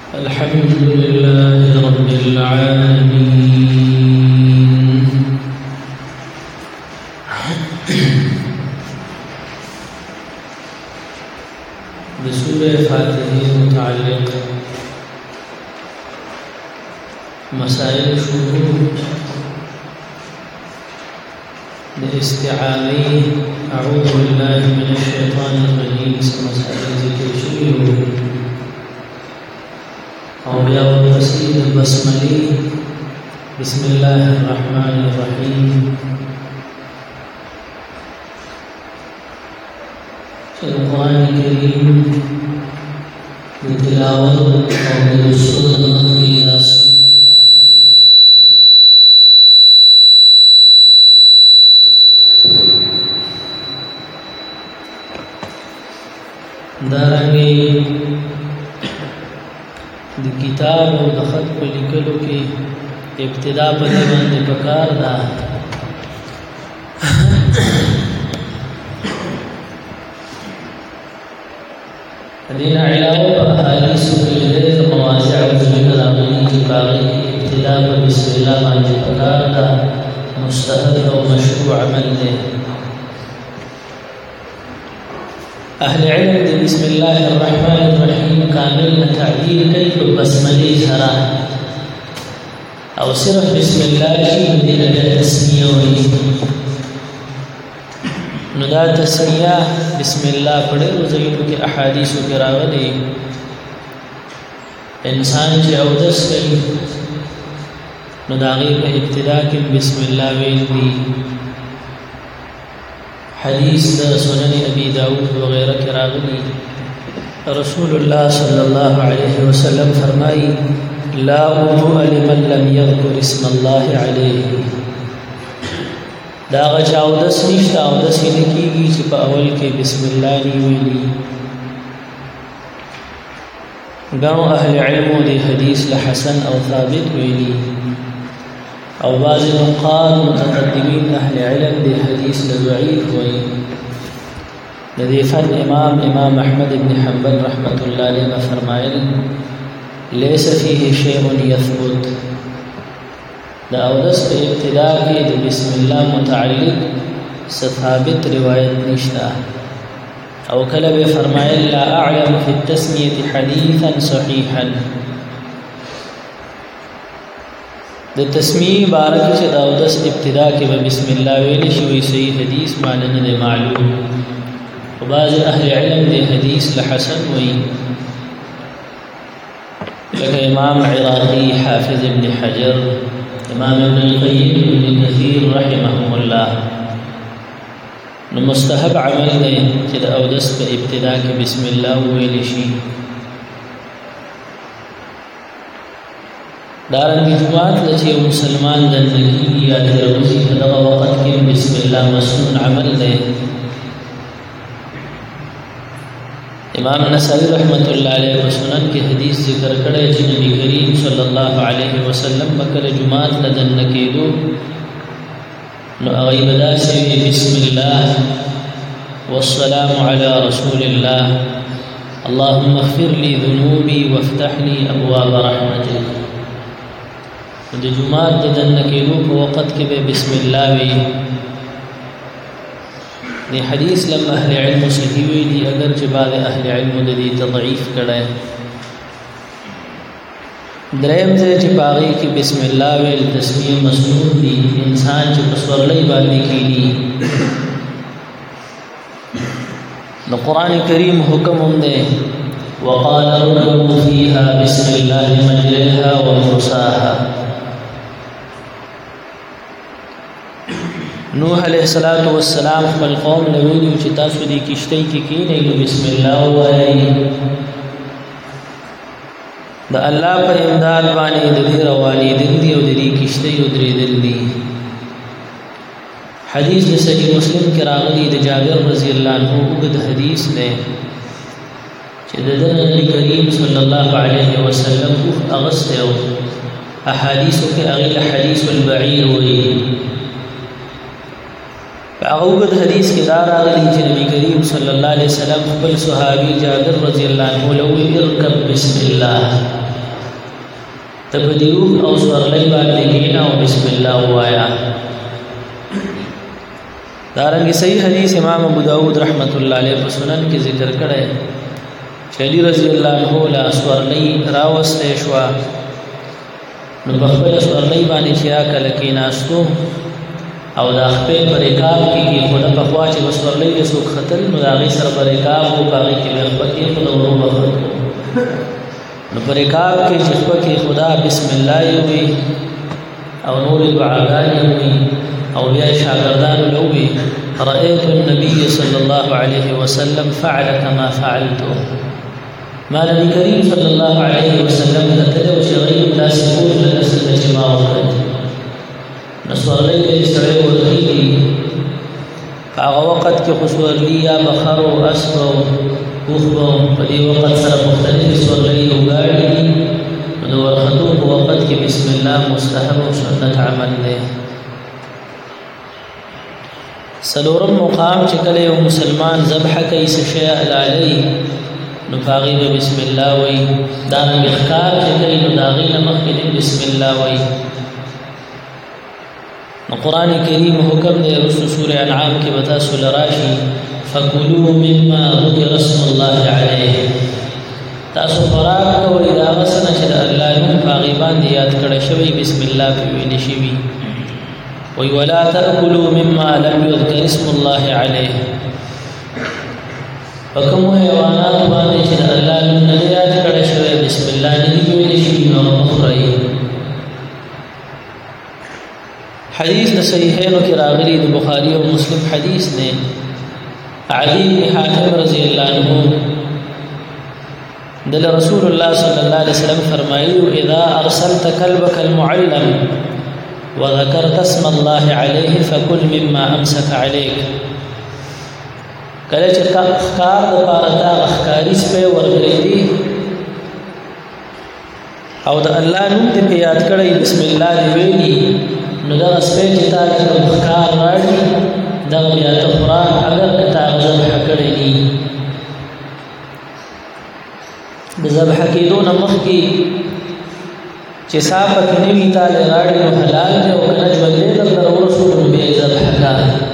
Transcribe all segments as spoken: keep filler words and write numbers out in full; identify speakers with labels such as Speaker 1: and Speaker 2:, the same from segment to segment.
Speaker 1: الحمد لله رب العالمين. بسورة فاتحة متعلق مسائل شروع باستعاذة أعوذ بالله من الشيطان الرجيم مسائل ذكر شروع أو بیا ورپسې د بسملې بسم الله الرحمن الرحیم چې قرآن کریم د تلاوت او د لوستلو مخکې دا سنت عمل دی. دارنګې د کتاب او د خط په لیکلو کې ابتدا په دې باندې پکار ده دین علاوه په احادیثو کې ډېر مواضع او ذکر راغلي چې باغې ابتدا په بسم الله باندې پکار ده مستحب او مشروع عمل دی. اهل علم دې بسم الله الرحمن الرحیم کامل تعبیر کوي په بسمله سره او صرف بسم الله شي دې له تسمیه وایي. نو دا تسمیه بسم الله په ډېرو ځایونو کې احادیثو کې راغلي انسان چې اودس کوي نو د هغې په ابتدا کې بسم الله ویل دي. حدیث دا سنن ابی داود وغیرہ کی راغلی رسول اللہ صلی اللہ علیہ وسلم فرمائی لا وضوء لمن لم يذكر اسم الله علیہ دا غچا اودس نشتا اودس یې کیږي چې په اول کې بسم الله نی ویلي. ګڼو اهل علمو دې حدیث له حسن او ثابت ویلي او بعض نقاد متقدمین اهل علم دې حدیث له ضعیف وایي. د دې فن امام امام احمد بن حنبل رحمت الله علیه فرمایل ليس فيه شيء يثبت دا اودس په ابتدا کې د بسم الله متعلق ثابت روایت نشته او کله به فرمایل لا اعلم في التسميه حديثا صحيحا د تسمیه بارک چې دا اودس ابتدا کې به بسم الله ویل شي وي صحیح حدیث معنی نه معلوم او بعض اهل علم دې حدیث له حسن وي لکه امام عراقی حافظ ابن حجر امام ابن القیم ابن کثیر رحمهم الله. نو مستحب عمل دی چې د اودس په ابتدا کې بسم الله ویل شي. دارنګه جمعات لچې مسلمان د نکی یا تروزی په دغه وخت کې بسم الله مسنون عمل دی. امام نسائی رحمت الله علیه په سنن کې حدیث ذکر کړی چې نبی کریم صلی الله علیه وسلم مکه جمعات لدن کېدو نو هغه بدا شي بسم الله والسلام علی رسول الله اللهم اغفر لي ذنوبي وافتح لي ابواب رحمتك. د جمعات د دن کېدو په وخت کې به بسم الله وی. دی حدیث لما اهل علم صحیح وی دي اگر چې بعض اهل علم د دې تضعیف کړي. دریم ځای چې باغی کې بسم الله ویل تسمیه مسنون دي انسان چې په سورلۍ باندې کېږي. نو قرآن کریم حکم هم دی وقال اركبوا فيها بسم الله مجريها ومرساها. نوح علیہ الصلوۃ والسلام خپل قوم له ویلو چې تاسو دې کشتۍ کې کېنئ نو بسم الله وایي. د الله په امداد باندې د دې روانې دي او د دې کشتۍ او درې دل دي. حدیث د صحیح مسلم کې راغلی د جابر رضی الله عنه وګد حدیث دی چې د نبی کریم صلی الله علیه وسلم اغسطه او احادیث کې هغه حدیث البعیر وایي. فاغوغد حدیث کې دا راغلی چې نبی کریم صلی الله علیه وسلم خپل صحابي جابر رضی الله عنه لو ارکب بسم الله تبدیوخ او سورلی باندې کینا او بسم الله وایا. دارنګه صحیح حدیث امام ابو داود رحمت الله علیه په سنن کې ذکر کړی چې علی رضی الله عنه لا سورلی راوستې شو نو په خپل سورلی باندې چې کله کې ناستو او د خپل پر رکاب کې خود په خوا چې سورلی د سو خطر نو هغه سره پر رکاب او هغه کې په کې خود ورو وخت نو پر رکاب کې چې په کې خدا بسم الله وي او نور دعاګانې وي او بیا شاګردان لوي رأيت النبي صلى الله عليه وسلم فعل كما فعلت. ما نبی کریم صلی الله علیه وسلم ذکر او شغیب لا سکوت لنسل جما وقت نسورلی دې سره ورغلي هغه وخت کې خسورلی یا بخر او اسب او وخبو په دې وخت سره مختلف سورلی او غاړي نو ورخدو په وخت کې بسم الله مستحب او سنت عمل دی. سلورم مقام چې کله یو مسلمان ذبح کوي شیء علی نو پاغي بسم الله وای دا مخکار چې کوي نو داغي مخکې بسم الله وای. نو قران کریم حکم دی رسول سوره انعام کې بتا سول راشي فکلوا مما ذکر اسم الله علیه. تاسو خوراک کوئ دا وسنه چې الله نوم پاغي باندې یاد کړی شوی بسم الله په ویل شي وی ولا تأكلوا مما لم يذكر اسم الله عليه. فکم حیوانات باندې چې الله نوم نه یاد کړی شوی بسم الله نه ویل شي نو مخری. حدیث د صحیحینو کې راغلی د بخاری او مسلم حدیث نه علی بن حاتم رضی الله عنه دل رسول الله صلی الله علیه وسلم فرمایي اذا ارسلت كلبك المعلم وذكرت اسم الله عليه فكل مما امسك عليك. کله چې ښکار د پاره دا ښکاری سپه ورغلي دي او د الله نوم دې یاد کړی بسم الله دې ویلي نو دا سپه چې تا د ښکار راړي دا بیا ته قرآن اگر تا ذبح کړی دي د ذبح کېدو نه مخکې چې صاحب کې نیوي تعالی راړي نو حلال دی او کنه ژوندې د رسول به ذبح کا.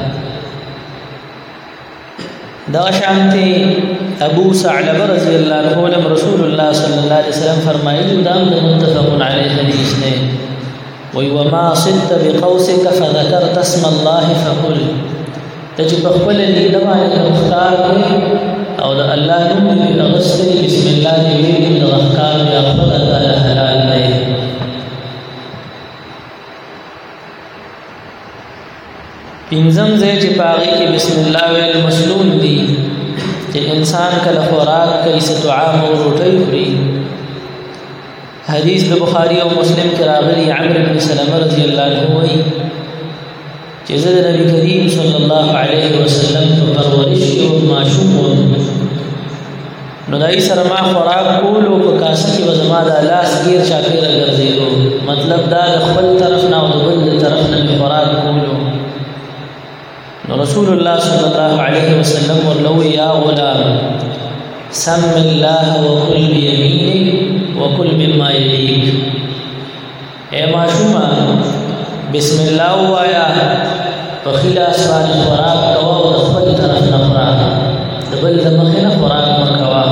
Speaker 1: دا شانتي ابو ثعلبه رضی الله عنه رسول الله صلی الله علیه وسلم فرمایي دا متفق علیه حدیث نه وی وما صدت بقوسك فذكرت اسم الله فقل تجب خپل لیدو باندې مختار او د الله نوم دې اغسطی بسم الله دې ویلي د احکام یا خپل تعالی حلال دی. پنځم ځای چې پاغي کې بسم الله ویل مسنون دي چې انسان کله خوراک کوي څه طعام او روټي خوري. حدیث د بخاری او مسلم کې راغلی عمرو بن سلمہ رضی الله عنه وایي چې زه د نبی کریم صلی الله علیه وسلم په پرورش کې ماشوم نو دای سره ما خوراک کول او په کاسه کې وزما د لاس غیر چاپیره ګرځېدو مطلب دا خپل طرف نه او بل طرف نه خوراک کول نو رسول الله صلی الله علیه وسلم ورلو یا غلام سم الله وكل بيمينك وكل مما يليك. اے ماشوما بسم الله وایا په خلاص باندې خوراک کوا او خپل طرف نه خوراک د بل د مخه نه خوراک مکوا.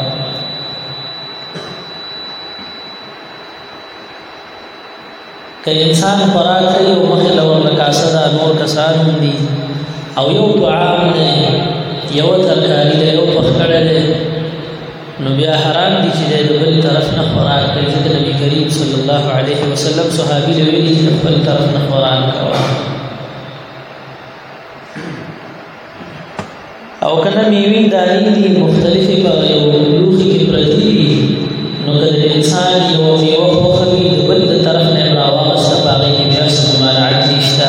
Speaker 1: که انسان خوراک کوي او مخه لور کاسه دا نور کسان دي او یو طعام دی یو ترکاری دی یو پخکړه دی نو بیا حرام دي چې د بل طرف نه خوراک کوي. ځکه نبی کریم صلی الله علیه وسلم صحابي له ویلي چې بل طرف نه خوراک کوي او کنه میوي دانی دي مختلفه په یو لوخي کې پرځي دي نو کله انسان یو یو خوخي د بل طرف نه راوغسته باغې کې بیا سمانه عدل شته.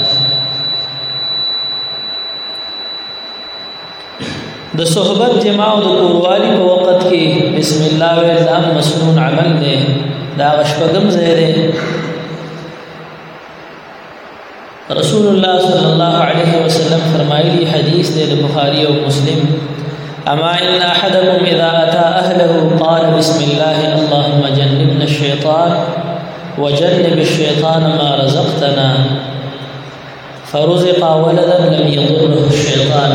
Speaker 1: د صحبت جما او د کوروالی په وخت کې بسم الله ویل دا مسنون عمل دی. دا شپږم ځای دی رسول الله صلی الله علیه وسلم فرمایلی حدیث دی د بخاری او مسلم اما ان احدكم اذا اتى اهله قال بسم الله اللهم جنبنا الشيطان وجنب الشيطان ما رزقتنا فرزق ولدا لم يضره الشيطان.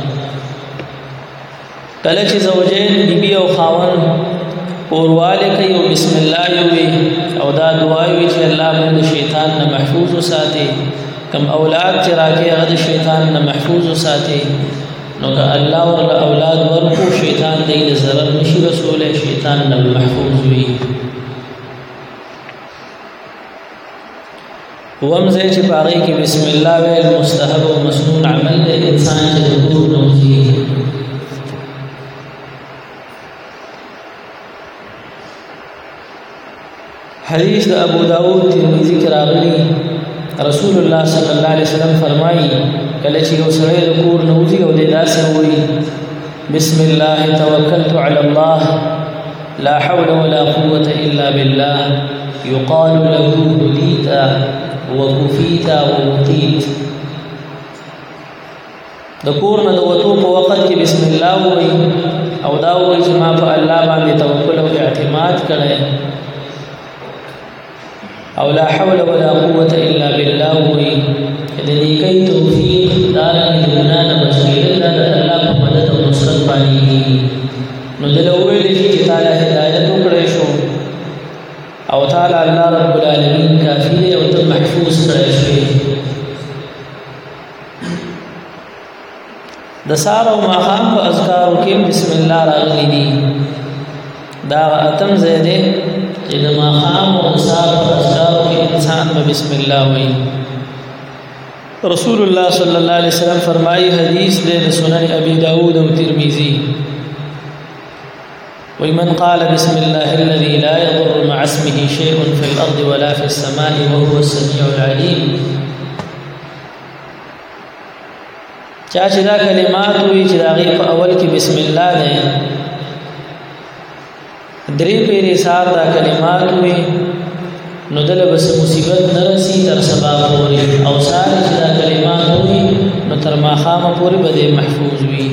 Speaker 1: کله چې زوجین بیبي او خاون اورواله کوي او بسم الله وي او دا دعا وي چې الله موږ شیطان نه محفوظ وساتي، کم اولاد چې راکې هغه شیطان نه محفوظ وساتي، نو که الله ور اولاد ورکو شیطان دې ضرر نشي رسوله، شیطان نه محفوظ وي. ومزه چې باغی کې بسم الله ویل مستحب او مسنون عمل دی، انسان چې د کور نوځي. حدیث د ابو داود ترمذی کې راغلی رسول الله صلی الله علیه وسلم فرمایي کله چې یو سړی د کور نوځي او د داسې وایي بسم الله توکلت علی الله لا حول ولا قوة الا بالله يقال له هديت وكفيت ووقيت. د کور نه د وتو په وخت کې بسم الله وایي او دا وایي چې ما په الله باندې توکل او اعتماد کړی او لا حول ولا قوة الا بالله وي د نیکی توفیق دارنګ د ګناه نه بچیدل د الله په مدد او نصرت باندې. نو دلته ویل چې تعالی هدایت وکړي شو او تعالی الله رب العالمین کافی دی او ته محفوظ کړی شوی. د سار او ماقام په اذکار کې بسم الله راغلي دي. دا اتم زیاده چې د ماقام او سار په اذکار کې انسان په بسم الله وایي. رسول الله صلی الله علیه وسلم فرمایي حدیث د سنن ابي داود او ترمذی ومن قال بسم الله الذي لا يضر مع اسمه شيء في الارض ولا في السماء وهو السميع العليم. چا چې دا کلمات وی چې دا غي په اول کې بسم الله ده درې پیری سار دا کلمات وی نو دل بس مصیبت نرسی تر سبا پوری او سار چې دا کلمات وی نو تر ماخامه پوری بده محفوظ وی.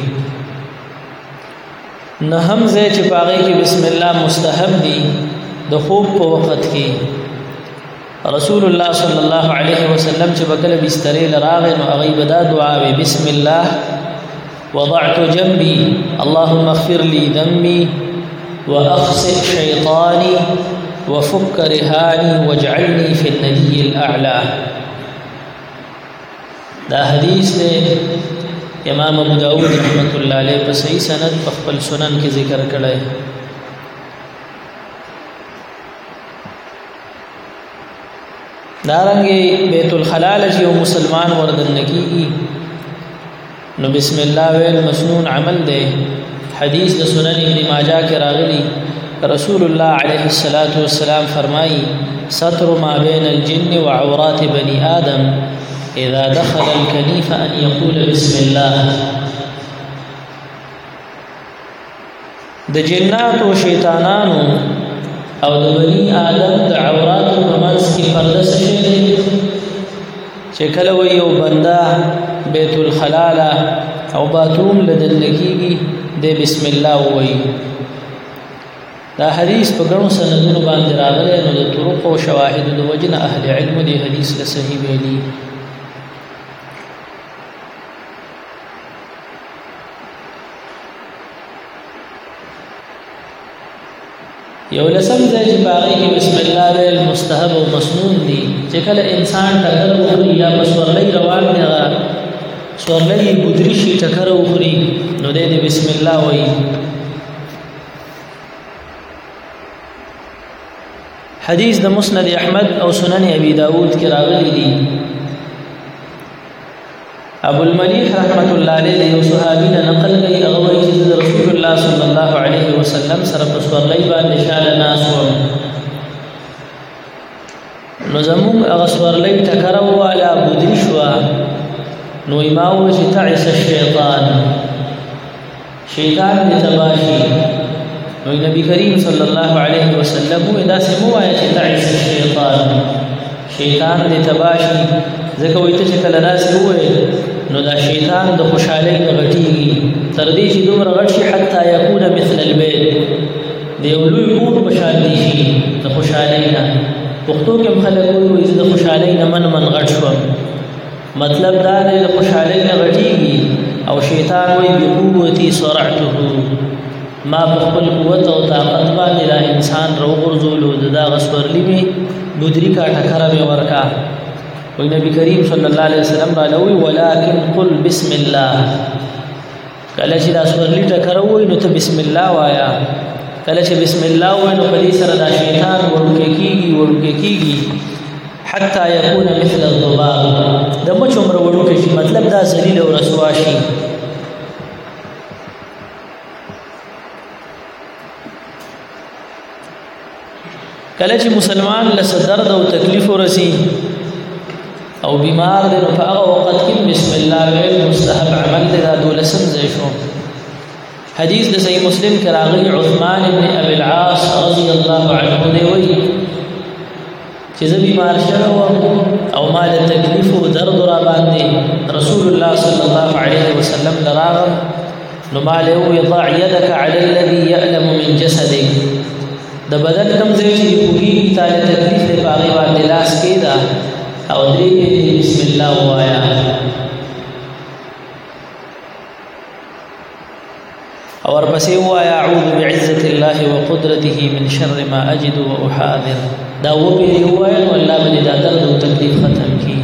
Speaker 1: نه هم زه چې باغې کې بسم الله مستحب دي د خوب په وخت کې. رسول الله صلی الله علیه وسلم چې بکله بسترې لراغ نو هغه بدا دعا وی بسم الله وضعت جنبي اللهم اغفر لي ذنبي واخسئ شيطاني وفك رهاني واجعلني في النبي الاعلى. دا حدیث نے امام ابو داود رحمت الله علیه په صحیح سند په خپل سنن کې ذکر کړی. دارنګي بیت الخلال چې یو مسلمان وردن کیږي نو بسم الله ویل مسنون عمل دی. حدیث د سنن ابن ماجه کې راغلی رسول الله علیه الصلاۃ والسلام فرمایي ستر ما بین الجن وعورات بني آدم اذا دخل الكنيف ان يقول بسم الله. د جنات او شیطانانو او د بني آدم د عورات په منځ کې پرده شي چې کله وي یو بندا بیت الخلال او باتروم لدل کېږي د بسم الله وایي. دا حدیث په ګڼو سندونو باندې راغلی نو د طرق او شواهد د وجنه اهل علم دی حدیث له صحیح ویلي. یو لسم ځای چې باغې کې بسم الله ویل مستحب او مسنون دي چې کله انسان ټکر وخوري یا مسورلۍ روان دی هغه سورلۍ ګودري شي ټکر وخوري نو دې بسم الله وایي. حدیث د مسند احمد او سنن ابي داود کې راغلي دي. ابو المليح رحمت الله علیه یو صحابي نه نقل کوي هغه وایي چې رسول الله صلی الله علیه وسلم سره په سورلۍ باندې شاله ناس وو نو زموږ هغه سورلۍ ټکر والا ګودري شو نو ایماو چې تعس الشیطان شیطان دې تباشي نو نبی کریم صلی الله علیه وسلم دا سمو آیا چې تعس الشیطان شیطان دې تباشي ځکه وایي چې کله داسې وایي نو دا شیطان د خوشحالۍ نه غټېږي تر دې چې دومره غټ شي حتی یکون مثل البیت د یو لوی کور په شان شي د خوشحالۍ نه پښتو کې خلک وایي زه د خوشحالۍ نه من من غټ شوم، مطلب دا دی د خوشحالۍ نه غټېږي او شیطان وایي بقوتي صرعته، ما په خپل قوت او طاقت باندې دا انسان راوغورځولو، د دغه سورلي مې بودري کا ټکره مې ورکا. وایي نبي کریم صلی الله علیه وسلم راله وایي ولکن قل بسم الله، کله چې دا سورلي ټکره وایي نو ته بسم الله وایا، کله چې بسم الله وایي نو په دې سره دا شیطان وړوکی کېږي وړوکی کېږي حتی یکون مثل الذباب، د مچ عمر وړوکی شي، مطلب دا ذلیل او رسوا شي. کله چې مسلمان له درد او تکلیف ورسي او بیمار دی نو په هغه وخت کې بسم الله ویل مستحب عمل دی. دا دولسم ځای شو. حدیث د صحیح مسلم کې راغلی عثمان ابن ابي العاص رضی الله عنه دی وایي چې زه بیمار شوم او ما له تکلیف او درد را باندې رسول الله صلی الله علیه وسلم لراغم نو ما له وی ضع يدك على الذي يألم من جسدك، د بدن کم ځای چې پوری تعالی تکلیف دی پاغي باندې لاس کېدا او دې بسم الله وایا. اور پسې وایا اعوذ بعزت الله وقدرته من شر ما اجد واحاذر، دا و به وایا نو الله باندې دا درد او تکلیف ختم کی.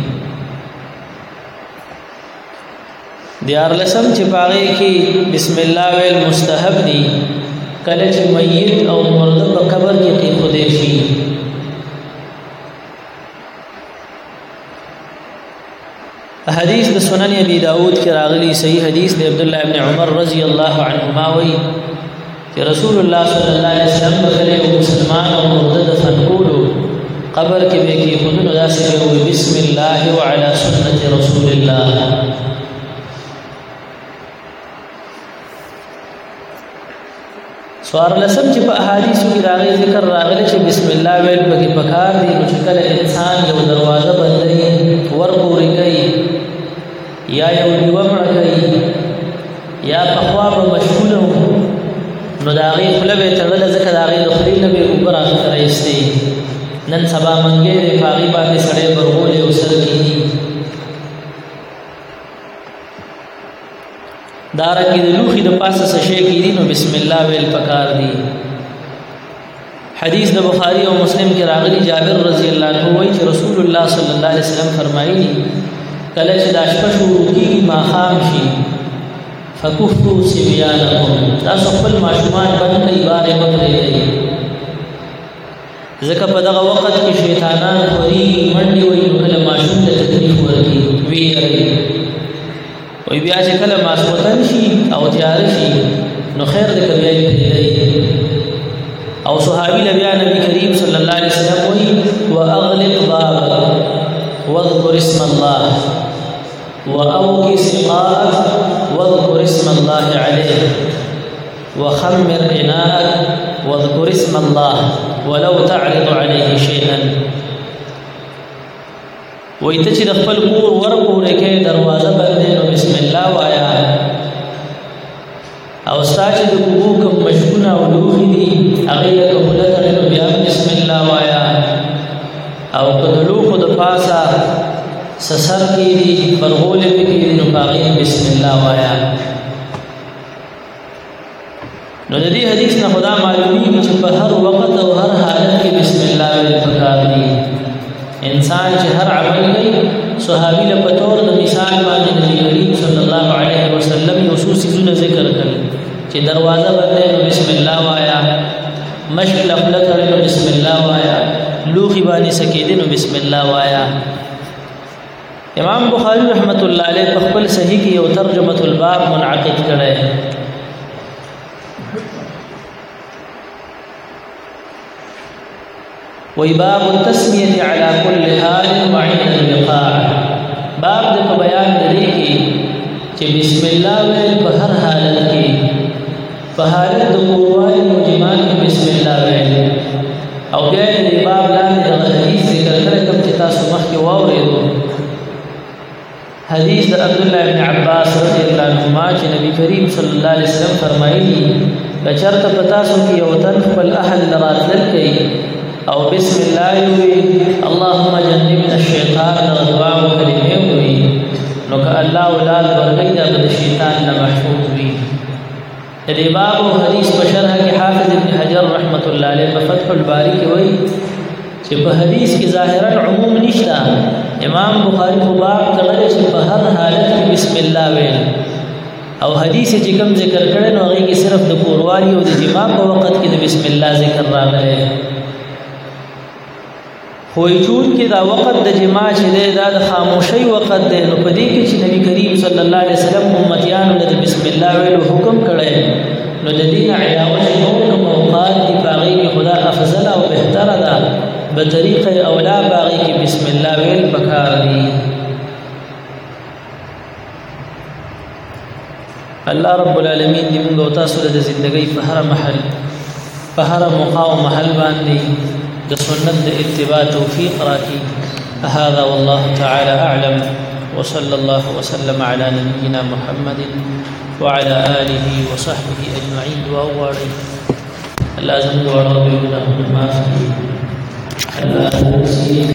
Speaker 1: دیار لسم چې پاغي کې بسم الله ویل مستحب دی کله چې میت او مرده په قبر کې کې خدای شي. حدیث د سنن ابي داود کې راغلی صحیح حدیث د عبد الله ابن عمر رضی الله عنهما وی چې رسول الله صلی الله علیه وسلم کله یو مسلمان او مرده دفن کولو قبر کې به کې خدای داسې وی بسم الله وعلى سنت رسول الله. سوار لسم چې په احادیثو کې راغلي ذکر راغلی چې بسم الله ویل پکې پکار دی چې کله انسان یو دروازه بندوي ورپورې کوي یا یو دیوه مړه کوي یا په خوا به مشغوله نو د هغې خوله به یې تړله ځکه د هغې د خولې نه به یې اوبه راښکته راایستې. نن سبا منګی دی په هغې باندې سړی برغولې او سر کېږي. دارنګې د لوښي د پاسه څه شی کېدي نو بسم الله ویل پکار دی. حدیث د بخاری او مسلم کې راغلی جابر رضی الله عنه وایي چې رسول الله صلی الله علیه وسلم فرمایي کله چې دا شپه شروع کېږي ماښام شي فکفوا صبیانکم، تاسو خپل ماشومان بند کړئ بارې مه پرېږدئ، ځکه په دغه وخت کې شیطانان خورېږي منډې وهي نو کله ماشوم ته تکلیف ورکړي ویروي. وی بیا چې کله ماسخوتن شي او تیاره شي نو خیر د بیا یې پرېږدئ. او صحابي له بیا نبي کریم صلی الله علیه وسلم وایي واغلق بابک واذكر اسم الله واوقي سقاءك واذكر اسم الله عليه وخمر اناءك واذكر اسم الله ولو تعرض عليه شيئا. وای ته چې د خپل کور ورپورې کې دروازه بندې نو بسم الله وایا، او ستا چې د اوبو کوم مشکونه او لوښي دي هغې له کهوله تړې نو بیا بسم الله وایا، او که د لوښو د پاسه څه سر کېدي برغولې پکې دي نو په هغې بسم الله وایا. نو د دې حدیث نه خدا معلومیږي چې په هر وخت او هر حالت کې بسم الله ویل پکار دي. انسان چې هر عمل کوي صحابي له پتور د مثال باندې نبی کریم صلی الله علیه وسلم یو څو څیزونه ذکر کړل چې دروازه بندې نو بسم الله وایا، مشک له خوله تړې نو بسم الله وایا، لوښي باندې سکېدې نو بسم الله وایا. امام بخاری رحمت الله علیه په خپل صحیح کې یو ترجمه الباب منعقد کړی. وی باب التسمیه علی کل حال وعند اللقاء، باب د په بیان دی کې چې بسم الله ویل په هر حالت کې، په حالت د قوای او جما کې بسم الله ویل. او بیا د باب لاندې د حدیث ذکر کړی کوم چې تاسو مخکې واورېدو، حدیث د عبد الله بن عباس رضی الله عنهما چې نبی کریم صلی الله علیه وسلم فرمایلی بچرته پتا سو کې یو تن خپل اهل راتل کوي او بسم الله وي اللهم جنبنا الشیطان دعا او کلمه وي نو که الله ولال ورګي د شیطان نه محفوظ وي. دې باب او حدیث په شرح کې حافظ ابن حجر رحمت الله علیه په فتح الباری کې وایي چې په حدیث کې ظاهرا عموم نشته. امام بخاری په باب کړل چې په هر حالت کې بسم الله ویل او حدیث چې کوم ذکر کړي نو هغه کې صرف د کوروالي او د جما په وخت کې د بسم الله ذکر راغلی. خو چون کې دا وخت د جما چې دا د خاموشي وخت دی نو په دې کې چې نبی کریم صلی الله علیه وسلم امتیانو له بسم الله ویلو حکم کړی نو د دې علاوه نو اوقات دی باغی کې خدا افضل او بهتر ده به طریقه اولا باغی کې بسم الله ویل پکار دی. الله رب العالمین دې موږ او تاسو د ژوندۍ په هر محل په هر موقع او محل باندې د سنت د اتباع توفیق راکړي. هذا والله تعالى اعلم وصلى الله وسلم على نبينا محمد وعلى اله وصحبه اجمعين. دعا وغواړئ الله زموږ ورته ګناهونه معاف کړي. الله